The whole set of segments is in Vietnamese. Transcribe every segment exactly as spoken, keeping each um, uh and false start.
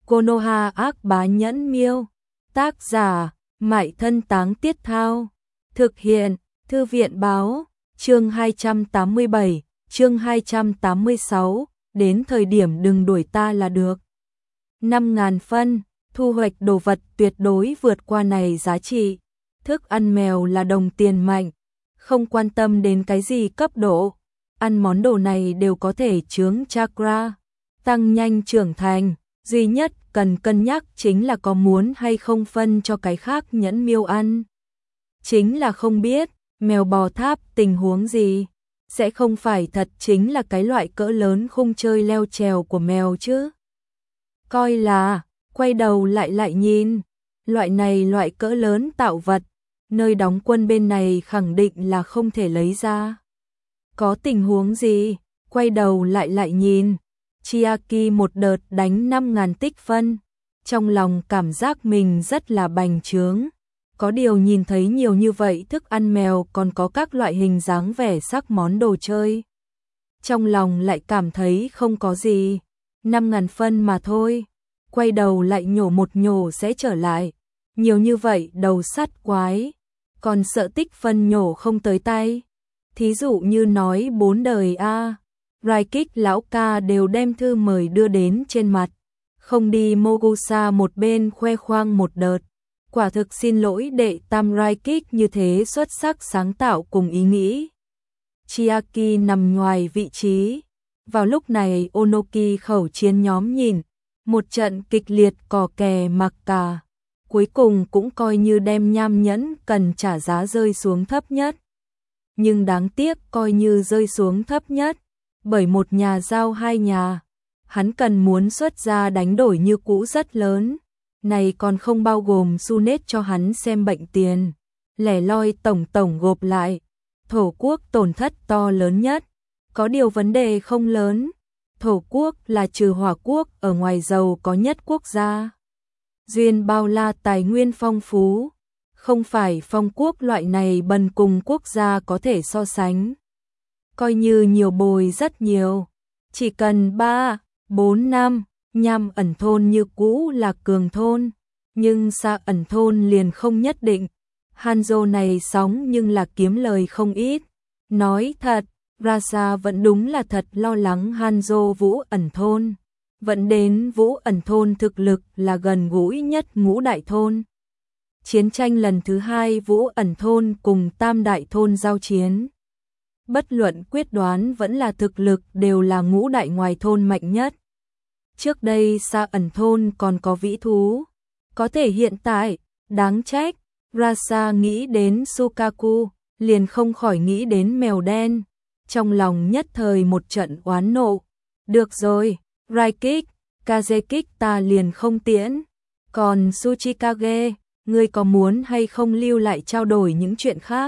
Konoha ác bá nhẫn miêu. Tác giả, Mại Thân Táng Tiết Thao. Thực hiện, Thư viện Báo. Chương hai trăm tám mươi bảy, chương hai trăm tám mươi sáu, đến thời điểm đừng đuổi ta là được. năm nghìn phân, thu hoạch đồ vật tuyệt đối vượt qua này giá trị. Thức ăn mèo là đồng tiền mạnh, không quan tâm đến cái gì cấp độ. Ăn món đồ này đều có thể chướng chakra, tăng nhanh trưởng thành. Duy nhất cần cân nhắc chính là có muốn hay không phân cho cái khác nhẫn miêu ăn. Chính là không biết, mèo bò tháp tình huống gì, sẽ không phải thật chính là cái loại cỡ lớn khung chơi leo trèo của mèo chứ. Coi là, quay đầu lại lại nhìn, loại này loại cỡ lớn tạo vật, nơi đóng quân bên này khẳng định là không thể lấy ra. Có tình huống gì, quay đầu lại lại nhìn. Chiaki một đợt đánh năm nghìn tích phân, trong lòng cảm giác mình rất là bành trướng. Có điều nhìn thấy nhiều như vậy thức ăn mèo còn có các loại hình dáng vẻ sắc món đồ chơi. Trong lòng lại cảm thấy không có gì, năm nghìn phân mà thôi, quay đầu lại nhổ một nhổ sẽ trở lại. Nhiều như vậy đầu sắt quái, còn sợ tích phân nhổ không tới tay. Thí dụ như nói bốn đời a. Raikik lão ca đều đem thư mời đưa đến trên mặt, không đi Mogusa một bên khoe khoang một đợt. Quả thực xin lỗi đệ tam Raikik như thế xuất sắc sáng tạo cùng ý nghĩ. Chiaki nằm ngoài vị trí. Vào lúc này Onoki khẩu chiến nhóm nhìn, một trận kịch liệt cò kè mặc cả. Cuối cùng cũng coi như đem nham nhẫn cần trả giá rơi xuống thấp nhất. Nhưng đáng tiếc coi như rơi xuống thấp nhất. Bởi một nhà giao hai nhà, hắn cần muốn xuất ra đánh đổi như cũ rất lớn, này còn không bao gồm Sunet cho hắn xem bệnh tiền, lẻ loi tổng tổng gộp lại, thổ quốc tổn thất to lớn nhất, có điều vấn đề không lớn, thổ quốc là trừ hỏa quốc ở ngoài giàu có nhất quốc gia, duyên bao la tài nguyên phong phú, không phải phong quốc loại này bần cùng quốc gia có thể so sánh. Coi như nhiều bồi rất nhiều, chỉ cần ba, bốn năm, nham ẩn thôn như cũ là cường thôn, nhưng xa ẩn thôn liền không nhất định. Hanzo này sóng nhưng là kiếm lời không ít. Nói thật, Rasa vẫn đúng là thật lo lắng Hanzo Vũ ẩn thôn. Vẫn đến Vũ ẩn thôn thực lực là gần gũi nhất ngũ đại thôn. Chiến tranh lần thứ hai Vũ ẩn thôn cùng tam đại thôn giao chiến. Bất luận quyết đoán vẫn là thực lực đều là ngũ đại ngoài thôn mạnh nhất. Trước đây xa ẩn thôn còn có vĩ thú. Có thể hiện tại, đáng trách, Rasa nghĩ đến Sukaku, liền không khỏi nghĩ đến mèo đen. Trong lòng nhất thời một trận oán nộ. Được rồi, Raikik, Kazekik ta liền không tiễn. Còn Tsuchikage, ngươi có muốn hay không lưu lại trao đổi những chuyện khác?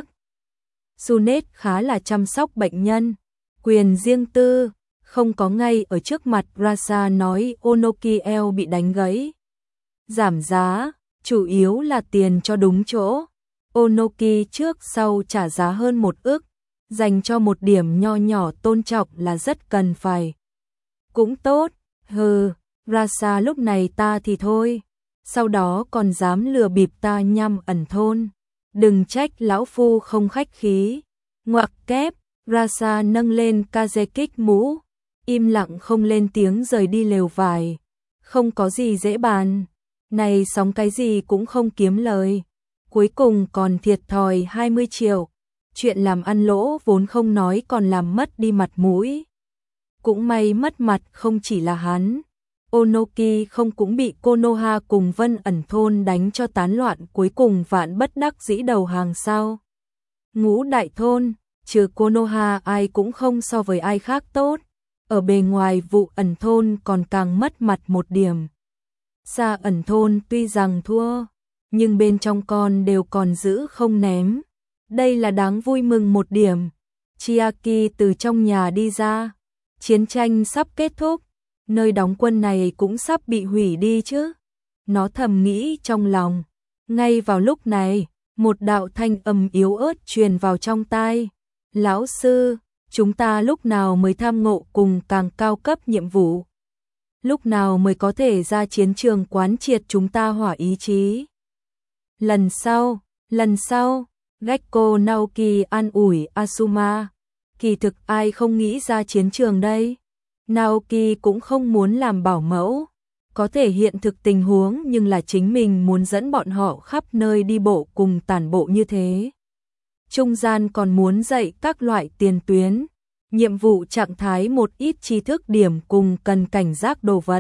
Sunet khá là chăm sóc bệnh nhân, quyền riêng tư, không có ngay ở trước mặt Rasa nói Onokiel bị đánh gãy. Giảm giá, chủ yếu là tiền cho đúng chỗ. Onoki trước sau trả giá hơn một ức, dành cho một điểm nho nhỏ tôn trọng là rất cần phải. Cũng tốt, hừ, Rasa lúc này ta thì thôi, sau đó còn dám lừa bịp ta nhăm ẩn thôn. Đừng trách lão phu không khách khí. Ngoặc kép, Rasa nâng lên Kazekik mũ, im lặng không lên tiếng rời đi lều vải. Không có gì dễ bàn, này sóng cái gì cũng không kiếm lời. Cuối cùng còn thiệt thòi hai mươi triệu. Chuyện làm ăn lỗ vốn không nói còn làm mất đi mặt mũi. Cũng may mất mặt không chỉ là hắn. Onoki không cũng bị Konoha cùng Vân ẩn thôn đánh cho tán loạn, cuối cùng vạn bất đắc dĩ đầu hàng sao. Ngũ đại thôn, trừ Konoha ai cũng không so với ai khác tốt. Ở bề ngoài vụ ẩn thôn còn càng mất mặt một điểm. Xa ẩn thôn tuy rằng thua, nhưng bên trong con đều còn giữ không ném. Đây là đáng vui mừng một điểm. Chiaki từ trong nhà đi ra. Chiến tranh sắp kết thúc. Nơi đóng quân này cũng sắp bị hủy đi chứ. Nó thầm nghĩ trong lòng. Ngay vào lúc này, một đạo thanh âm yếu ớt truyền vào trong tai. Lão sư, chúng ta lúc nào mới tham ngộ cùng càng cao cấp nhiệm vụ? lúc nào mới có thể ra chiến trường quán triệt chúng ta hỏa ý chí. Lần sau, lần sau, Gekko Naoki an ủi Asuma, kỳ thực ai không nghĩ ra chiến trường đây. Naoki cũng không muốn làm bảo mẫu, có thể hiện thực tình huống nhưng là chính mình muốn dẫn bọn họ khắp nơi đi bộ cùng tản bộ như thế. Trung gian còn muốn dạy các loại tiền tuyến, nhiệm vụ trạng thái một ít tri thức điểm cùng cần cảnh giác đồ vật.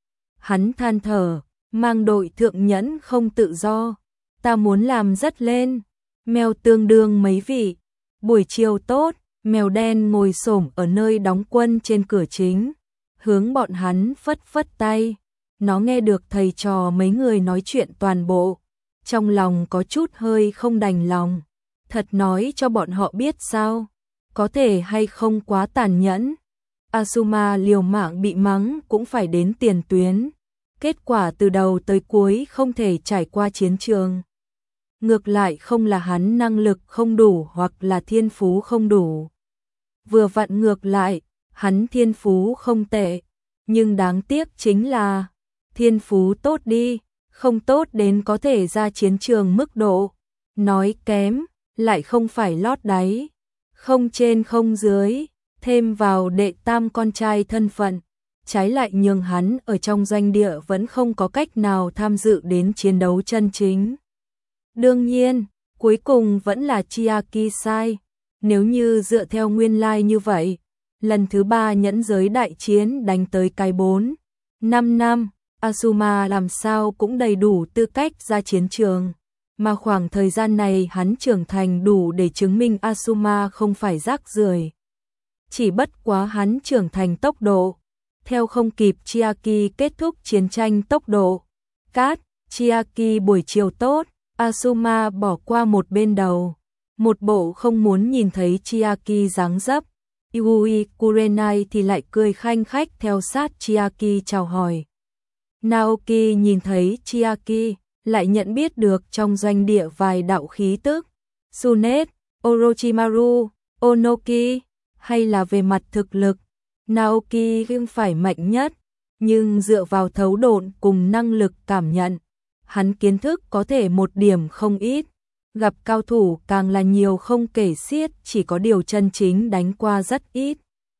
Hắn than thở, mang đội thượng nhẫn không tự do, ta muốn làm rất lên. Mèo tương đương mấy vị, buổi chiều tốt, mèo đen ngồi xổm ở nơi đóng quân trên cửa chính, hướng bọn hắn phất phất tay. Nó nghe được thầy trò mấy người nói chuyện toàn bộ, trong lòng có chút hơi không đành lòng. Thật nói cho bọn họ biết sao, có thể hay không quá tàn nhẫn. Asuma liều mạng bị mắng cũng phải đến tiền tuyến, kết quả từ đầu tới cuối không thể trải qua chiến trường. Ngược lại không là hắn năng lực không đủ hoặc là thiên phú không đủ. Vừa vặn ngược lại, hắn thiên phú không tệ, nhưng đáng tiếc chính là thiên phú tốt đi, không tốt đến có thể ra chiến trường mức độ. Nói kém, lại không phải lót đáy, không trên không dưới, thêm vào đệ tam con trai thân phận, trái lại nhường hắn ở trong doanh địa vẫn không có cách nào tham dự đến chiến đấu chân chính. Đương nhiên, cuối cùng vẫn là Chiaki sai, nếu như dựa theo nguyên lai like như vậy, lần thứ ba nhẫn giới đại chiến đánh tới cái bốn, năm năm, Asuma làm sao cũng đầy đủ tư cách ra chiến trường. Mà khoảng thời gian này hắn trưởng thành đủ để chứng minh Asuma không phải rác rưởi. Chỉ bất quá hắn trưởng thành tốc độ, theo không kịp Chiaki kết thúc chiến tranh tốc độ. Cát, Chiaki buổi chiều tốt, Asuma bỏ qua một bên đầu, một bộ không muốn nhìn thấy Chiaki dáng dấp. Yui Kurenai thì lại cười khanh khách theo sát Chiaki chào hỏi. Naoki nhìn thấy Chiaki, lại nhận biết được trong doanh địa vài đạo khí tức. Tsunet, Orochimaru, Onoki, hay là về mặt thực lực, Naoki không phải mạnh nhất, nhưng dựa vào thấu độn cùng năng lực cảm nhận, hắn kiến thức có thể một điểm không ít, gặp cao thủ càng là nhiều không kể xiết, chỉ có điều chân chính đánh qua rất ít.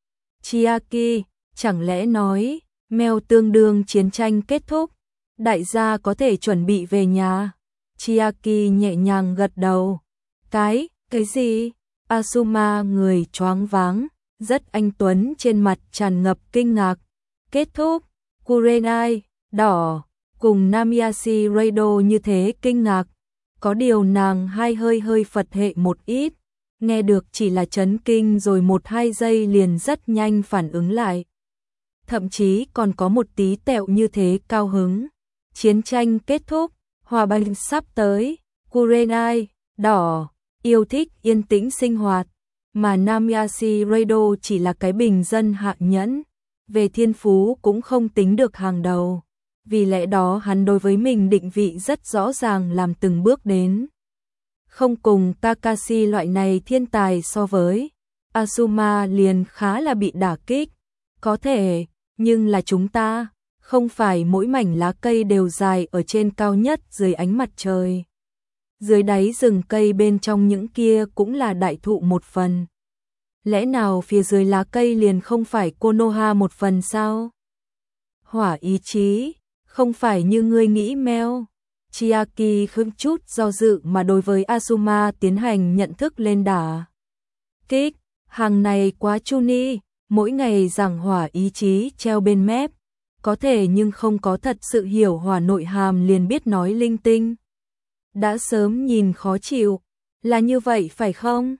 Chiaki, chẳng lẽ nói, mèo tương đương chiến tranh kết thúc, đại gia có thể chuẩn bị về nhà. Chiaki nhẹ nhàng gật đầu. Cái, cái gì? Asuma người choáng váng, rất anh tuấn trên mặt tràn ngập kinh ngạc. Kết thúc, Kurenai, đỏ, cùng Namiyashi Raido như thế kinh ngạc. Có điều nàng hai hơi hơi Phật hệ một ít, nghe được chỉ là chấn kinh rồi một hai giây liền rất nhanh phản ứng lại. Thậm chí còn có một tí tẹo như thế cao hứng. Chiến tranh kết thúc, hòa bình sắp tới, Kurenai, đỏ, yêu thích yên tĩnh sinh hoạt, mà Namiyashi Raido chỉ là cái bình dân hạ nhẫn, về thiên phú cũng không tính được hàng đầu. Vì lẽ đó hắn đối với mình định vị rất rõ ràng làm từng bước đến. Không cùng Kakashi loại này thiên tài so với, Asuma liền khá là bị đả kích. Có thể, nhưng là chúng ta, không phải mỗi mảnh lá cây đều dài ở trên cao nhất dưới ánh mặt trời. Dưới đáy rừng cây bên trong những kia cũng là đại thụ một phần. Lẽ nào phía dưới lá cây liền không phải Konoha một phần sao? Hỏa ý chí, không phải như ngươi nghĩ meo. Chiaki không chút do dự mà đối với Asuma tiến hành nhận thức lên đà kích. Hàng này quá chuni, mỗi ngày giảng hỏa ý chí treo bên mép. Có thể nhưng không có thật sự hiểu hỏa nội hàm liền biết nói linh tinh. Đã sớm nhìn khó chịu, là như vậy phải không?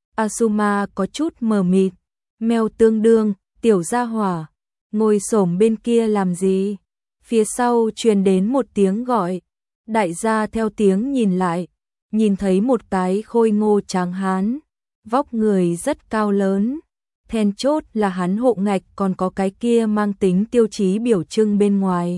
Asuma có chút mờ mịt, mèo tương đương, tiểu gia hỏa, ngồi xổm bên kia làm gì? Phía sau truyền đến một tiếng gọi, đại gia theo tiếng nhìn lại, nhìn thấy một cái khôi ngô tráng hán, vóc người rất cao lớn. Then chốt là hắn hộ ngạch còn có cái kia mang tính tiêu chí biểu trưng bên ngoài.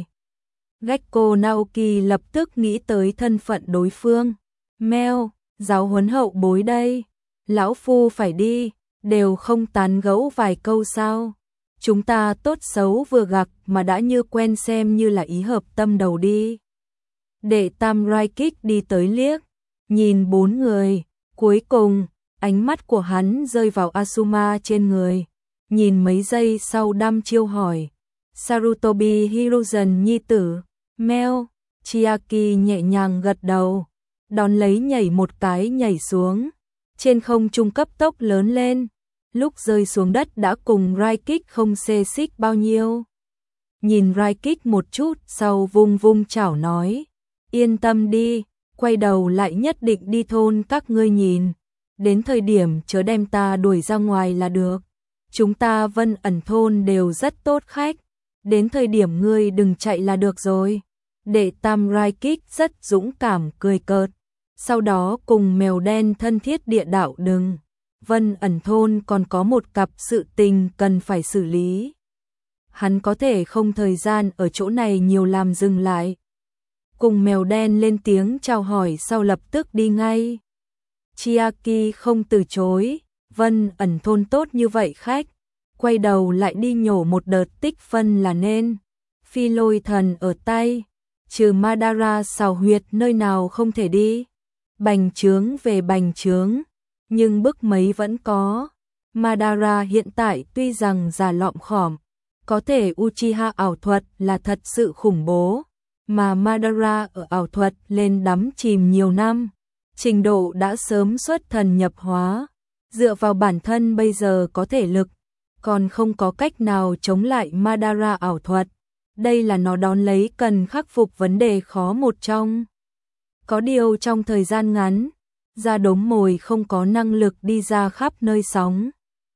Gekko Naoki lập tức nghĩ tới thân phận đối phương. Meo, giáo huấn hậu bối đây. Lão phu phải đi, đều không tán gẫu vài câu sao. chúng ta tốt xấu vừa gặp mà đã như quen, xem như là ý hợp tâm đầu đi. Đệ tam Raikik đi tới liếc, nhìn bốn người, cuối cùng, ánh mắt của hắn rơi vào Asuma trên người, nhìn mấy giây sau đăm chiêu hỏi, Sarutobi Hiruzen nhi tử, Meo, Chiaki nhẹ nhàng gật đầu, đón lấy nhảy một cái nhảy xuống, trên không trung cấp tốc lớn lên, lúc rơi xuống đất đã cùng Raikik không xê xích bao nhiêu. Nhìn Raikik một chút sau vung vung chảo nói, yên tâm đi, quay đầu lại nhất định đi thôn các ngươi nhìn, đến thời điểm chớ đem ta đuổi ra ngoài là được. Chúng ta Vân Ẩn thôn đều rất tốt khách, đến thời điểm ngươi đừng chạy là được rồi. Đệ tam Raikik rất dũng cảm cười cợt, sau đó cùng mèo đen thân thiết địa đạo đừng. Vân Ẩn thôn còn có một cặp sự tình cần phải xử lý. Hắn có thể không thời gian ở chỗ này nhiều làm dừng lại. Cùng mèo đen lên tiếng chào hỏi sau lập tức đi ngay. Chiaki không từ chối, Vân Ẩn thôn tốt như vậy khách, quay đầu lại đi nhổ một đợt tích phân là nên. Phi lôi thần ở tay, trừ Madara xào huyệt nơi nào không thể đi. Bành trướng về bành trướng, nhưng bức mấy vẫn có. Madara hiện tại tuy rằng già lọm khỏm, có thể Uchiha ảo thuật là thật sự khủng bố, mà Madara ở ảo thuật lên đắm chìm nhiều năm, trình độ đã sớm xuất thần nhập hóa, dựa vào bản thân bây giờ có thể lực, còn không có cách nào chống lại Madara ảo thuật. Đây là nó đón lấy cần khắc phục vấn đề khó một trong. Có điều trong thời gian ngắn, ra đốm mồi không có năng lực đi ra khắp nơi sóng.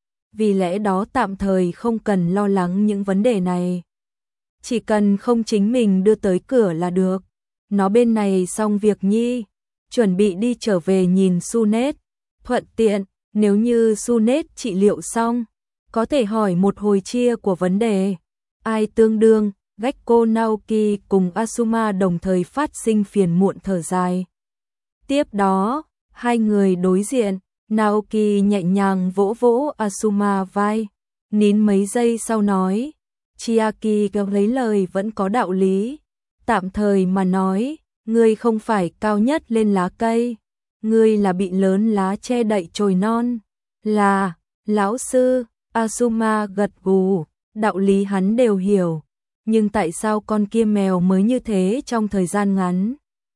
Vì lẽ đó tạm thời không cần lo lắng những vấn đề này. Chỉ cần không chính mình đưa tới cửa là được. Nó bên này xong việc nhi, chuẩn bị đi trở về nhìn Sunet. Thuận tiện, nếu như Sunet trị liệu xong, có thể hỏi một hồi chia của vấn đề. Ai tương đương, Gekko Naoki cùng Asuma đồng thời phát sinh phiền muộn thở dài. Tiếp đó, hai người đối diện, Naoki nhẹ nhàng vỗ vỗ Asuma vai, nín mấy giây sau nói, Chiaki kéo lấy lời vẫn có đạo lý, tạm thời mà nói, ngươi không phải cao nhất lên lá cây, ngươi là bị lớn lá che đậy chồi non, là, lão sư, Asuma gật gù, đạo lý hắn đều hiểu, nhưng tại sao con kia mèo mới như thế trong thời gian ngắn?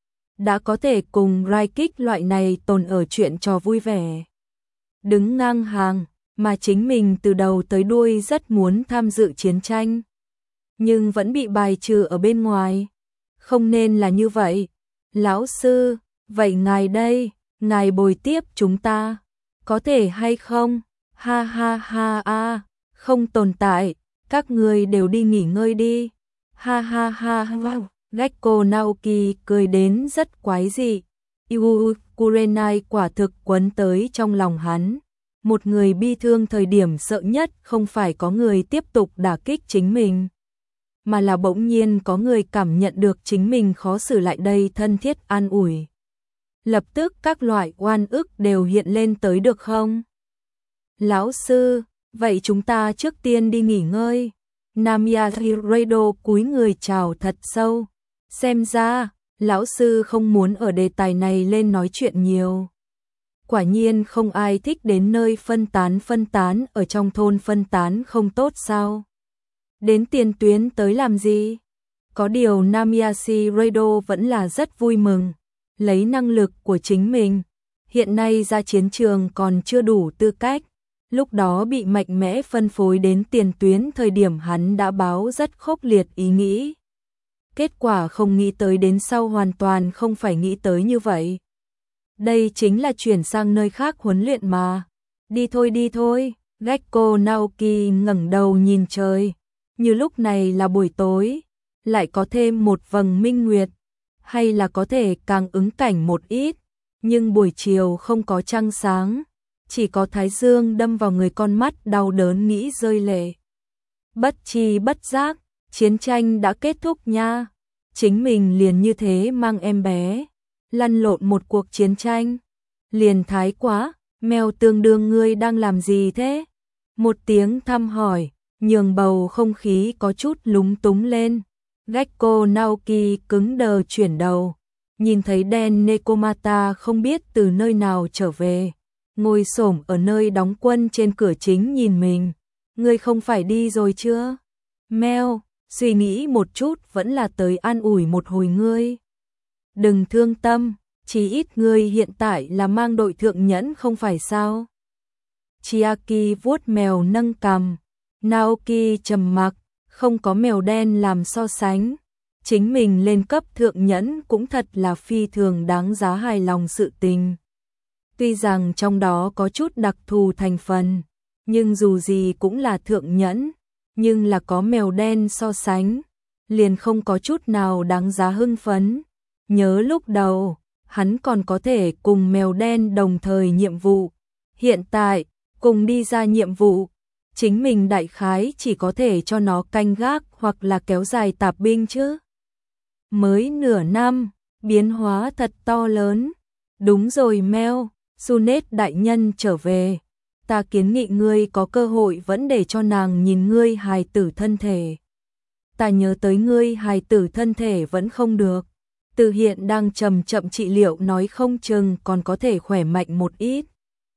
Đã có thể cùng Raikik loại này tồn ở chuyện trò vui vẻ. Đứng ngang hàng, mà chính mình từ đầu tới đuôi rất muốn tham dự chiến tranh. Nhưng vẫn bị bài trừ ở bên ngoài. Không nên là như vậy. Lão sư, vậy ngài đây, ngài bồi tiếp chúng ta. Có thể hay không? Ha ha ha a, không tồn tại, các người đều đi nghỉ ngơi đi. Ha ha ha ha. Gekko Naoki cười đến rất quái dị. Yu Kurenai quả thực quấn tới trong lòng hắn. Một người bi thương thời điểm sợ nhất không phải có người tiếp tục đả kích chính mình, mà là bỗng nhiên có người cảm nhận được chính mình khó xử lại đây thân thiết an ủi. Lập tức các loại oan ức đều hiện lên tới được không? Lão sư, vậy chúng ta trước tiên đi nghỉ ngơi. Namiya Hirado cúi người chào thật sâu. Xem ra, lão sư không muốn ở đề tài này lên nói chuyện nhiều. Quả nhiên không ai thích đến nơi phân tán phân tán ở trong thôn phân tán không tốt sao? Đến tiền tuyến tới làm gì? Có điều Namiyashi Rado vẫn là rất vui mừng, lấy năng lực của chính mình, hiện nay ra chiến trường còn chưa đủ tư cách, lúc đó bị mạnh mẽ phân phối đến tiền tuyến thời điểm hắn đã báo rất khốc liệt ý nghĩ. Kết quả không nghĩ tới đến sau hoàn toàn không phải nghĩ tới như vậy. Đây chính là chuyển sang nơi khác huấn luyện mà. Đi thôi đi thôi, Gekko Naoki ngẩng đầu nhìn trời. Như lúc này là buổi tối, lại có thêm một vầng minh nguyệt, hay là có thể càng ứng cảnh một ít, nhưng buổi chiều không có trăng sáng, chỉ có thái dương đâm vào người, con mắt đau đớn nghĩ rơi lệ. Bất chi bất giác, chiến tranh đã kết thúc nha. Chính mình liền như thế mang em bé, lăn lộn một cuộc chiến tranh. Liền thái quá, mèo tương đương ngươi đang làm gì thế? Một tiếng thăm hỏi, nhường bầu không khí có chút lúng túng lên. Gekko Naoki cứng đờ chuyển đầu, nhìn thấy Den Nekomata không biết từ nơi nào trở về, ngồi xổm ở nơi đóng quân trên cửa chính nhìn mình. Ngươi không phải đi rồi chưa? Meo, suy nghĩ một chút vẫn là tới an ủi một hồi ngươi. Đừng thương tâm, chí ít ngươi hiện tại là mang đội thượng nhẫn không phải sao? Chiaki vuốt mèo nâng cằm, Naoki trầm mặc, không có mèo đen làm so sánh. Chính mình lên cấp thượng nhẫn cũng thật là phi thường đáng giá hài lòng sự tình. Tuy rằng trong đó có chút đặc thù thành phần, nhưng dù gì cũng là thượng nhẫn, nhưng là có mèo đen so sánh, liền không có chút nào đáng giá hưng phấn. Nhớ lúc đầu, hắn còn có thể cùng mèo đen đồng thời nhiệm vụ. Hiện tại, cùng đi ra nhiệm vụ, chính mình đại khái chỉ có thể cho nó canh gác hoặc là kéo dài tạp binh chứ. Mới nửa năm, biến hóa thật to lớn. Đúng rồi Meo, Sunet đại nhân trở về. Ta kiến nghị ngươi có cơ hội vẫn để cho nàng nhìn ngươi hài tử thân thể. Ta nhớ tới ngươi hài tử thân thể vẫn không được. Từ hiện đang chậm chậm trị liệu nói không chừng còn có thể khỏe mạnh một ít.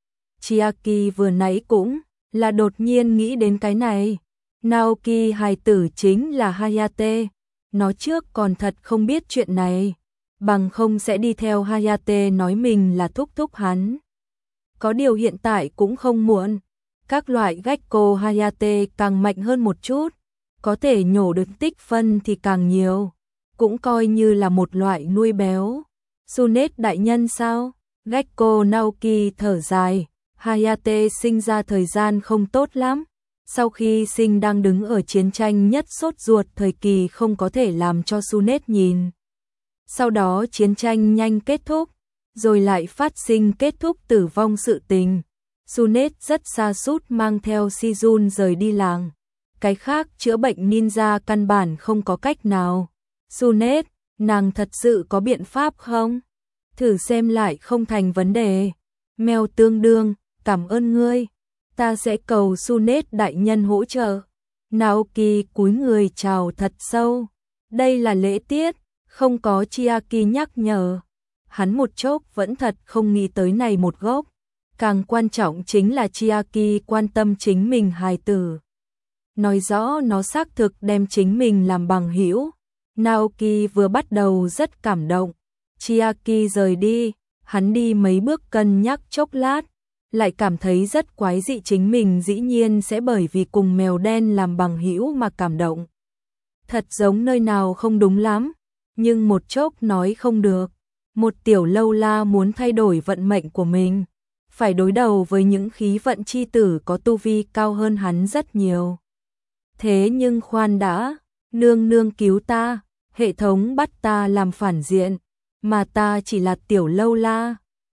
Chiaki vừa nãy cũng là đột nhiên nghĩ đến cái này. Naoki hài tử chính là Hayate. Nó trước còn thật không biết chuyện này, bằng không sẽ đi theo Hayate nói mình là thúc thúc hắn. Có điều hiện tại cũng không muộn, các loại Gekko Hayate càng mạnh hơn một chút, có thể nhổ được tích phân thì càng nhiều, cũng coi như là một loại nuôi béo. Sunet đại nhân sao? Gekko Naoki thở dài, Hayate sinh ra thời gian không tốt lắm. Sau khi sinh đang đứng ở chiến tranh nhất sốt ruột thời kỳ không có thể làm cho Sunet nhìn. Sau đó chiến tranh nhanh kết thúc, rồi lại phát sinh kết thúc tử vong sự tình. Sunet rất xa sút mang theo Shizun rời đi làng. Cái khác chữa bệnh ninja căn bản không có cách nào. Sunet, nàng thật sự có biện pháp không? Thử xem lại không thành vấn đề. Mèo tương đương, cảm ơn ngươi. Ta sẽ cầu Sunet đại nhân hỗ trợ. Naoki cúi người chào thật sâu. Đây là lễ tiết, không có Chiaki nhắc nhở. Hắn một chốc vẫn thật không nghĩ tới này một gốc. Càng quan trọng chính là Chiaki quan tâm chính mình hài tử. Nói rõ nó xác thực đem chính mình làm bằng hữu. Naoki vừa bắt đầu rất cảm động. Chiaki rời đi, hắn đi mấy bước cân nhắc chốc lát. Lại cảm thấy rất quái dị chính mình dĩ nhiên sẽ bởi vì cùng mèo đen làm bằng hữu mà cảm động. Thật giống nơi nào không đúng lắm, nhưng một chốc nói không được. Một tiểu lâu la muốn thay đổi vận mệnh của mình, phải đối đầu với những khí vận chi tử có tu vi cao hơn hắn rất nhiều. Thế nhưng khoan đã, nương nương cứu ta, hệ thống bắt ta làm phản diện, mà ta chỉ là tiểu lâu la.